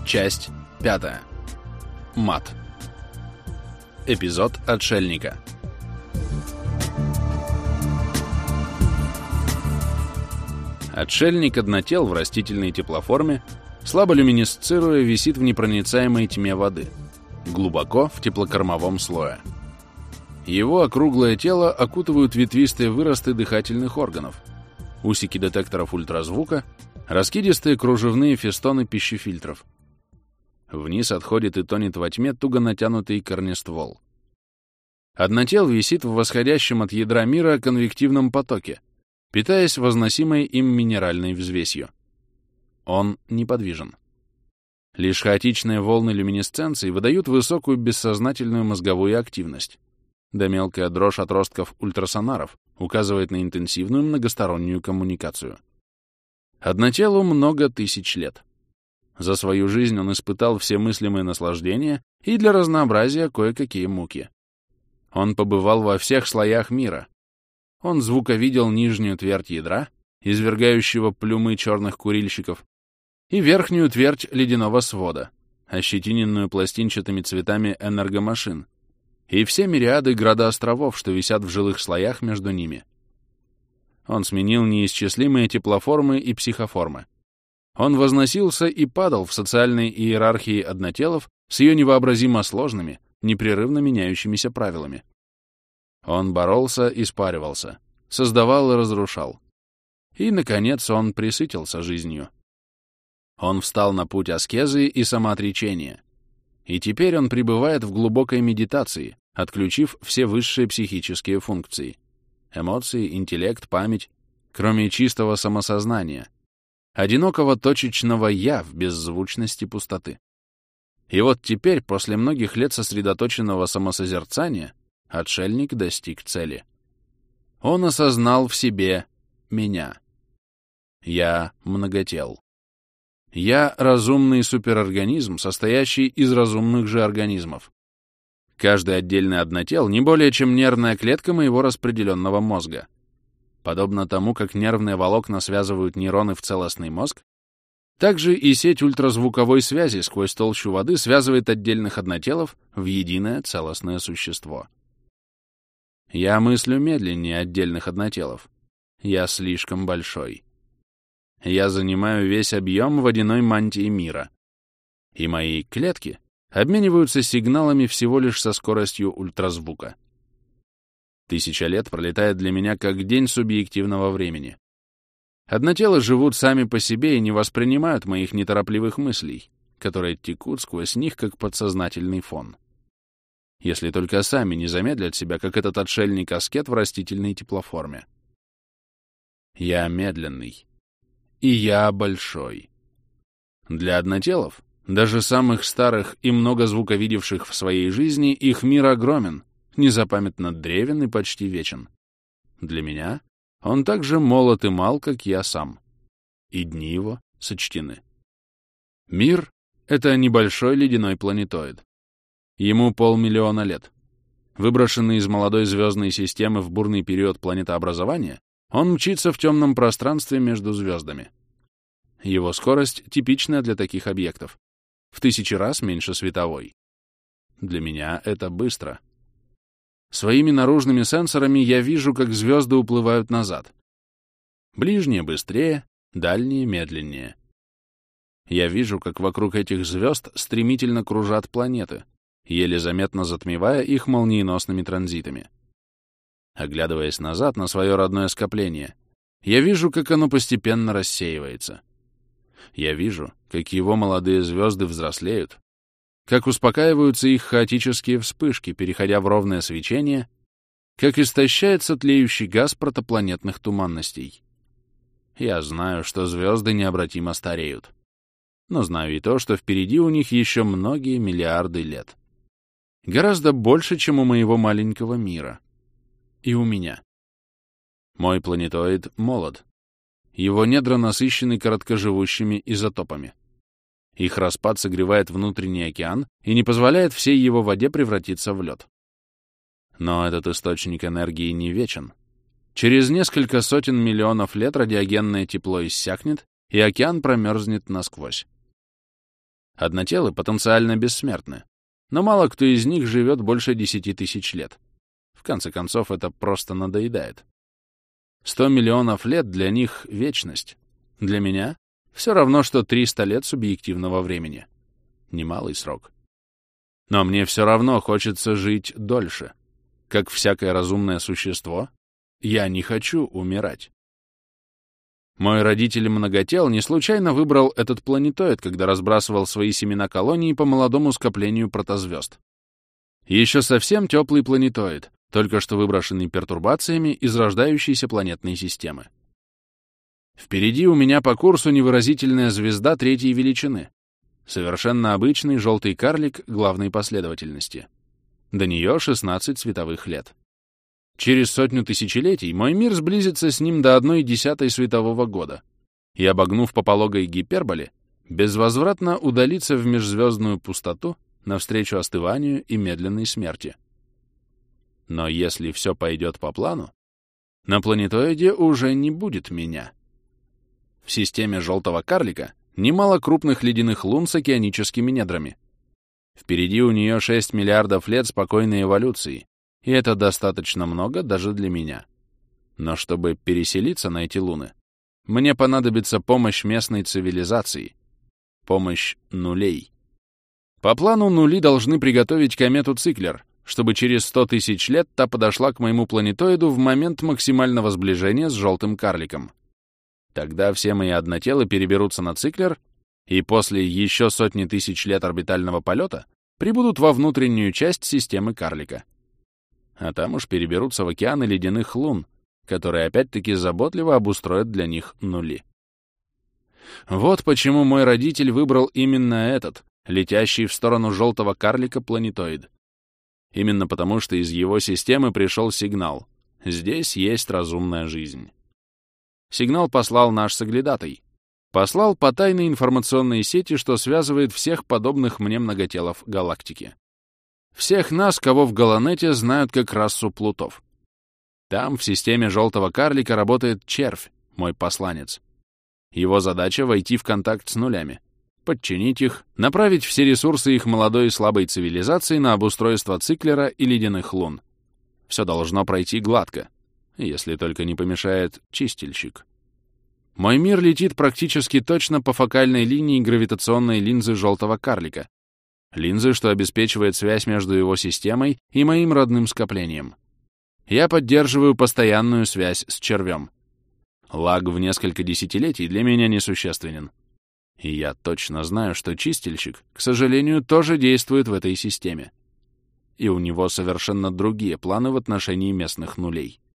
Часть 5. Мат. Эпизод «Отшельника». Отшельник-однотел в растительной теплоформе, слабо люминесцируя, висит в непроницаемой тьме воды, глубоко в теплокормовом слое. Его округлое тело окутывают ветвистые выросты дыхательных органов, усики детекторов ультразвука, раскидистые кружевные фестоны пищефильтров. Вниз отходит и тонет во тьме туго натянутый корнествол. Однотел висит в восходящем от ядра мира конвективном потоке, питаясь возносимой им минеральной взвесью. Он неподвижен. Лишь хаотичные волны люминесценции выдают высокую бессознательную мозговую активность, да мелкая дрожь отростков ультрасонаров указывает на интенсивную многостороннюю коммуникацию. Однотелу много тысяч лет. За свою жизнь он испытал все мыслимые наслаждения и для разнообразия кое-какие муки. Он побывал во всех слоях мира. Он звуковидел нижнюю твердь ядра, извергающего плюмы черных курильщиков, и верхнюю твердь ледяного свода, ощетиненную пластинчатыми цветами энергомашин, и все мириады градоостровов, что висят в жилых слоях между ними. Он сменил неисчислимые теплоформы и психоформы. Он возносился и падал в социальной иерархии однотелов с ее невообразимо сложными, непрерывно меняющимися правилами. Он боролся и спаривался, создавал и разрушал. И, наконец, он пресытился жизнью. Он встал на путь аскезы и самоотречения. И теперь он пребывает в глубокой медитации, отключив все высшие психические функции — эмоции, интеллект, память, кроме чистого самосознания, одинокого точечного «я» в беззвучности пустоты. И вот теперь, после многих лет сосредоточенного самосозерцания, отшельник достиг цели. Он осознал в себе меня. Я многотел. Я — разумный суперорганизм, состоящий из разумных же организмов. Каждый отдельный однотел не более чем нервная клетка моего распределенного мозга. Подобно тому, как нервные волокна связывают нейроны в целостный мозг, также и сеть ультразвуковой связи сквозь толщу воды связывает отдельных однотелов в единое целостное существо. Я мыслю медленнее отдельных однотелов. Я слишком большой. Я занимаю весь объем водяной мантии мира. И мои клетки обмениваются сигналами всего лишь со скоростью ультразвука. 1000 лет пролетает для меня как день субъективного времени. Однотелы живут сами по себе и не воспринимают моих неторопливых мыслей, которые текут сквозь них как подсознательный фон. Если только сами не замедлят себя, как этот отшельник-аскет в растительной теплоформе. Я медленный. И я большой. Для однотелов, даже самых старых и много звуковидевших в своей жизни, их мир огромен, незапамятно древен и почти вечен. Для меня он так же молод и мал, как я сам. И дни его сочтены. Мир — это небольшой ледяной планетоид. Ему 500 000 лет. Выброшенный из молодой звездной системы в бурный период планетообразования, он мчится в темном пространстве между звездами. Его скорость типичная для таких объектов. В 1000 раз меньше световой. Для меня это быстро. Своими наружными сенсорами я вижу, как звезды уплывают назад. Ближние быстрее, дальние медленнее. Я вижу, как вокруг этих звезд стремительно кружат планеты, еле заметно затмевая их молниеносными транзитами. Оглядываясь назад на свое родное скопление, я вижу, как оно постепенно рассеивается. Я вижу, как его молодые звезды взрослеют, как успокаиваются их хаотические вспышки, переходя в ровное свечение, как истощается тлеющий газ протопланетных туманностей. Я знаю, что звезды необратимо стареют. Но знаю и то, что впереди у них еще многие миллиарды лет. Гораздо больше, чем у моего маленького мира. И у меня. Мой планетоид молод. Его недра насыщены короткоживущими изотопами. Их распад согревает внутренний океан и не позволяет всей его воде превратиться в лед. Но этот источник энергии не вечен. Через несколько сотен миллионов лет радиогенное тепло иссякнет, и океан промерзнет насквозь. Однотелы потенциально бессмертны, но мало кто из них живет больше 10 тысяч лет. В конце концов, это просто надоедает. 100 миллионов лет для них — вечность. Для меня — все равно, что 300 лет субъективного времени. Немалый срок. Но мне все равно хочется жить дольше. Как всякое разумное существо, я не хочу умирать. Мой родитель-многотел не случайно выбрал этот планетоид, когда разбрасывал свои семена колонии по молодому скоплению протозвезд. Еще совсем теплый планетоид, только что выброшенный пертурбациями из рождающейся планетной системы. Впереди у меня по курсу невыразительная звезда третьей величины, совершенно обычный желтый карлик главной последовательности. До нее 16 световых лет. Через 100 тысячелетий мой мир сблизится с ним до 1/10 светового года и, обогнув по пологой гиперболе, безвозвратно удалится в межзвездную пустоту навстречу остыванию и медленной смерти. Но если все пойдет по плану, на планетоиде уже не будет меня. В системе желтого карлика немало крупных ледяных лун с океаническими недрами. Впереди у нее 6 миллиардов лет спокойной эволюции, и это достаточно много даже для меня. Но чтобы переселиться на эти луны, мне понадобится помощь местной цивилизации, помощь нулей. По плану нули должны приготовить комету Циклер, чтобы через 100 тысяч лет та подошла к моему планетоиду в момент максимального сближения с желтым карликом. Тогда все мои однотелы переберутся на Циклер, и после еще 100 тысяч лет орбитального полета прибудут во внутреннюю часть системы карлика. А там уж переберутся в океаны ледяных лун, которые опять-таки заботливо обустроят для них нули. Вот почему мой родитель выбрал именно этот, летящий в сторону желтого карлика планетоид. Именно потому, что из его системы пришел сигнал. Здесь есть разумная жизнь. Сигнал послал наш соглядатай. Послал по тайной информационной сети, что связывает всех подобных мне многотелов галактики. Всех нас, кого в Галанете знают как расу плутов. Там, в системе желтого карлика, работает червь, мой посланец. Его задача — войти в контакт с нулями, подчинить их, направить все ресурсы их молодой и слабой цивилизации на обустройство Циклера и ледяных лун. Все должно пройти гладко, если только не помешает чистильщик. Мой мир летит практически точно по фокальной линии гравитационной линзы желтого карлика, линзы, что обеспечивает связь между его системой и моим родным скоплением. Я поддерживаю постоянную связь с червем. Лаг в несколько десятилетий для меня несущественен. И я точно знаю, что чистильщик, к сожалению, тоже действует в этой системе. И у него совершенно другие планы в отношении местных нулей.